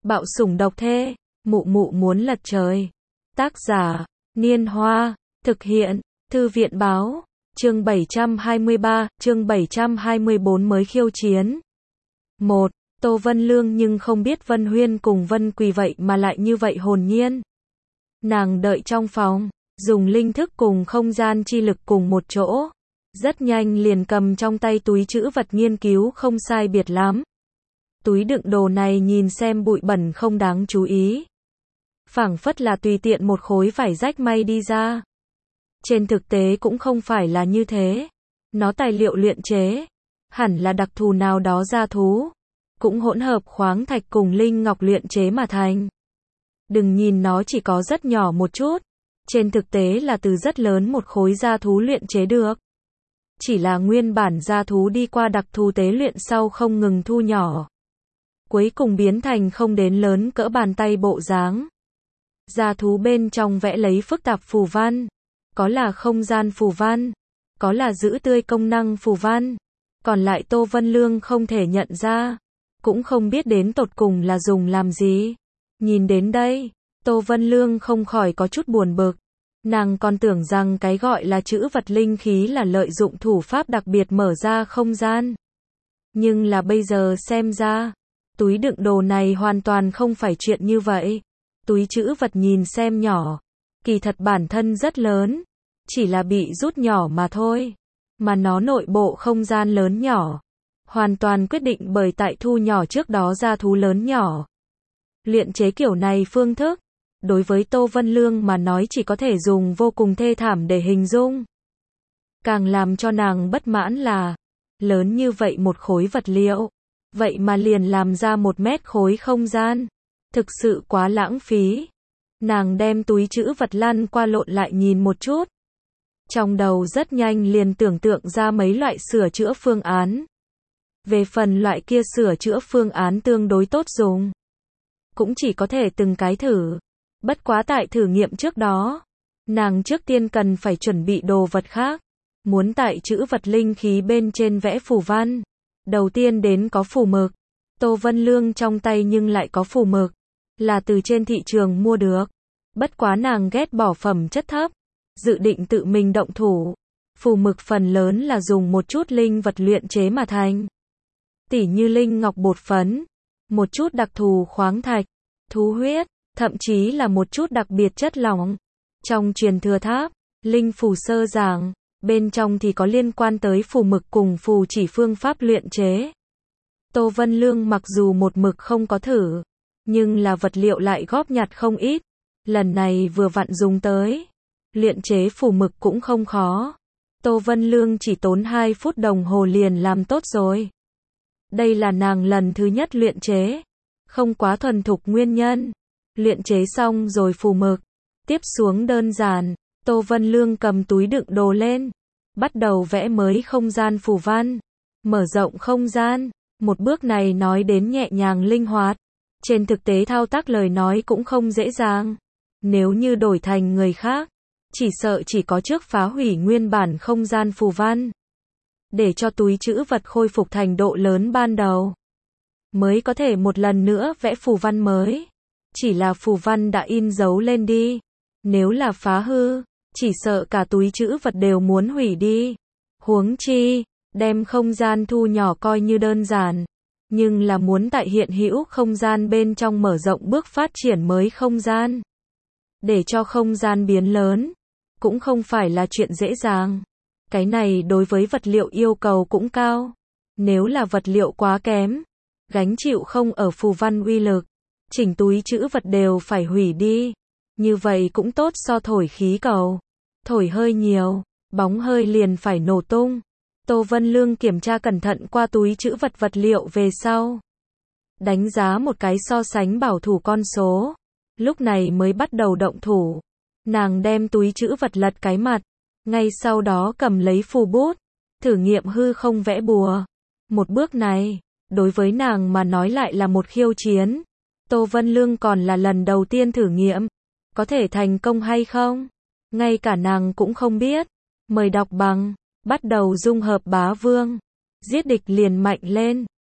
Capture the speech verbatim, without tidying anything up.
Bạo sủng độc thê, mụ mụ muốn lật trời. Tác giả, Niên Hoa, thực hiện, Thư viện Báo, chương bảy trăm hai mươi ba, chương bảy trăm hai mươi bốn mới khiêu chiến. một. Tô Vân Lương nhưng không biết Vân Huyên cùng Vân Quỳ vậy mà lại như vậy hồn nhiên. Nàng đợi trong phòng, dùng linh thức cùng không gian chi lực cùng một chỗ. Rất nhanh liền cầm trong tay túi trữ vật nghiên cứu không sai biệt lắm. Túi đựng đồ này nhìn xem bụi bẩn không đáng chú ý. Phảng phất là tùy tiện một khối vải rách may đi ra. Trên thực tế cũng không phải là như thế. Nó tài liệu luyện chế. Hẳn là đặc thù nào đó gia thú. Cũng hỗn hợp khoáng thạch cùng linh ngọc luyện chế mà thành. Đừng nhìn nó chỉ có rất nhỏ một chút. Trên thực tế là từ rất lớn một khối gia thú luyện chế được. Chỉ là nguyên bản gia thú đi qua đặc thù tế luyện sau không ngừng thu nhỏ. Cuối cùng biến thành không đến lớn cỡ bàn tay bộ dáng. Gia thú bên trong vẽ lấy phức tạp phù văn. Có là không gian phù văn. Có là giữ tươi công năng phù văn. Còn lại Tô Vân Lương không thể nhận ra. Cũng không biết đến tột cùng là dùng làm gì. Nhìn đến đây, Tô Vân Lương không khỏi có chút buồn bực. Nàng còn tưởng rằng cái gọi là chữ vật linh khí là lợi dụng thủ pháp đặc biệt mở ra không gian. Nhưng là bây giờ xem ra, túi đựng đồ này hoàn toàn không phải chuyện như vậy. Túi chữ vật nhìn xem nhỏ, kỳ thật bản thân rất lớn, chỉ là bị rút nhỏ mà thôi. Mà nó nội bộ không gian lớn nhỏ, hoàn toàn quyết định bởi tại thu nhỏ trước đó ra thú lớn nhỏ. Luyện chế kiểu này phương thức, đối với Tô Vân Lương mà nói chỉ có thể dùng vô cùng thê thảm để hình dung. Càng làm cho nàng bất mãn là, lớn như vậy một khối vật liệu, vậy mà liền làm ra một mét khối không gian. Thực sự quá lãng phí. Nàng đem túi trữ vật lăn qua lộn lại nhìn một chút. Trong đầu rất nhanh liền tưởng tượng ra mấy loại sửa chữa phương án. Về phần loại kia sửa chữa phương án tương đối tốt dùng, cũng chỉ có thể từng cái thử. Bất quá tại thử nghiệm trước đó, nàng trước tiên cần phải chuẩn bị đồ vật khác. Muốn tại chữ vật linh khí bên trên vẽ phù văn, đầu tiên đến có phù mực. Tô Vân Lương trong tay nhưng lại có phù mực, là từ trên thị trường mua được. Bất quá nàng ghét bỏ phẩm chất thấp, dự định tự mình động thủ. Phù mực phần lớn là dùng một chút linh vật luyện chế mà thành. Tỉ như linh ngọc bột phấn, một chút đặc thù khoáng thạch, thú huyết, thậm chí là một chút đặc biệt chất lỏng. Trong truyền thừa tháp, linh phù sơ giảng, bên trong thì có liên quan tới phù mực cùng phù chỉ phương pháp luyện chế. Tô Vân Lương mặc dù một mực không có thử, nhưng là vật liệu lại góp nhặt không ít. Lần này vừa vặn dùng tới. Luyện chế phù mực cũng không khó. Tô Vân Lương chỉ tốn hai phút đồng hồ liền làm tốt rồi. Đây là nàng lần thứ nhất luyện chế. Không quá thuần thục nguyên nhân. Luyện chế xong rồi phù mực. Tiếp xuống đơn giản. Tô Vân Lương cầm túi đựng đồ lên. Bắt đầu vẽ mới không gian phù văn. Mở rộng không gian. Một bước này nói đến nhẹ nhàng linh hoạt. Trên thực tế thao tác lời nói cũng không dễ dàng. Nếu như đổi thành người khác, chỉ sợ chỉ có trước phá hủy nguyên bản không gian phù văn. Để cho túi trữ vật khôi phục thành độ lớn ban đầu. Mới có thể một lần nữa vẽ phù văn mới. Chỉ là phù văn đã in dấu lên đi. Nếu là phá hư, chỉ sợ cả túi trữ vật đều muốn hủy đi. Huống chi, đem không gian thu nhỏ coi như đơn giản. Nhưng là muốn tại hiện hữu không gian bên trong mở rộng bước phát triển mới không gian. Để cho không gian biến lớn, cũng không phải là chuyện dễ dàng. Cái này đối với vật liệu yêu cầu cũng cao. Nếu là vật liệu quá kém, gánh chịu không ở phù văn uy lực, chỉnh túi trữ vật đều phải hủy đi. Như vậy cũng tốt so thổi khí cầu. Thổi hơi nhiều, bóng hơi liền phải nổ tung. Tô Vân Lương kiểm tra cẩn thận qua túi trữ vật vật liệu về sau. Đánh giá một cái so sánh bảo thủ con số. Lúc này mới bắt đầu động thủ. Nàng đem túi trữ vật lật cái mặt. Ngay sau đó cầm lấy phù bút. Thử nghiệm hư không vẽ bùa. Một bước này, đối với nàng mà nói lại là một khiêu chiến. Tô Vân Lương còn là lần đầu tiên thử nghiệm. Có thể thành công hay không? Ngay cả nàng cũng không biết. Mời đọc bằng. Bắt đầu dung hợp bá vương. Giết địch liền mạnh lên.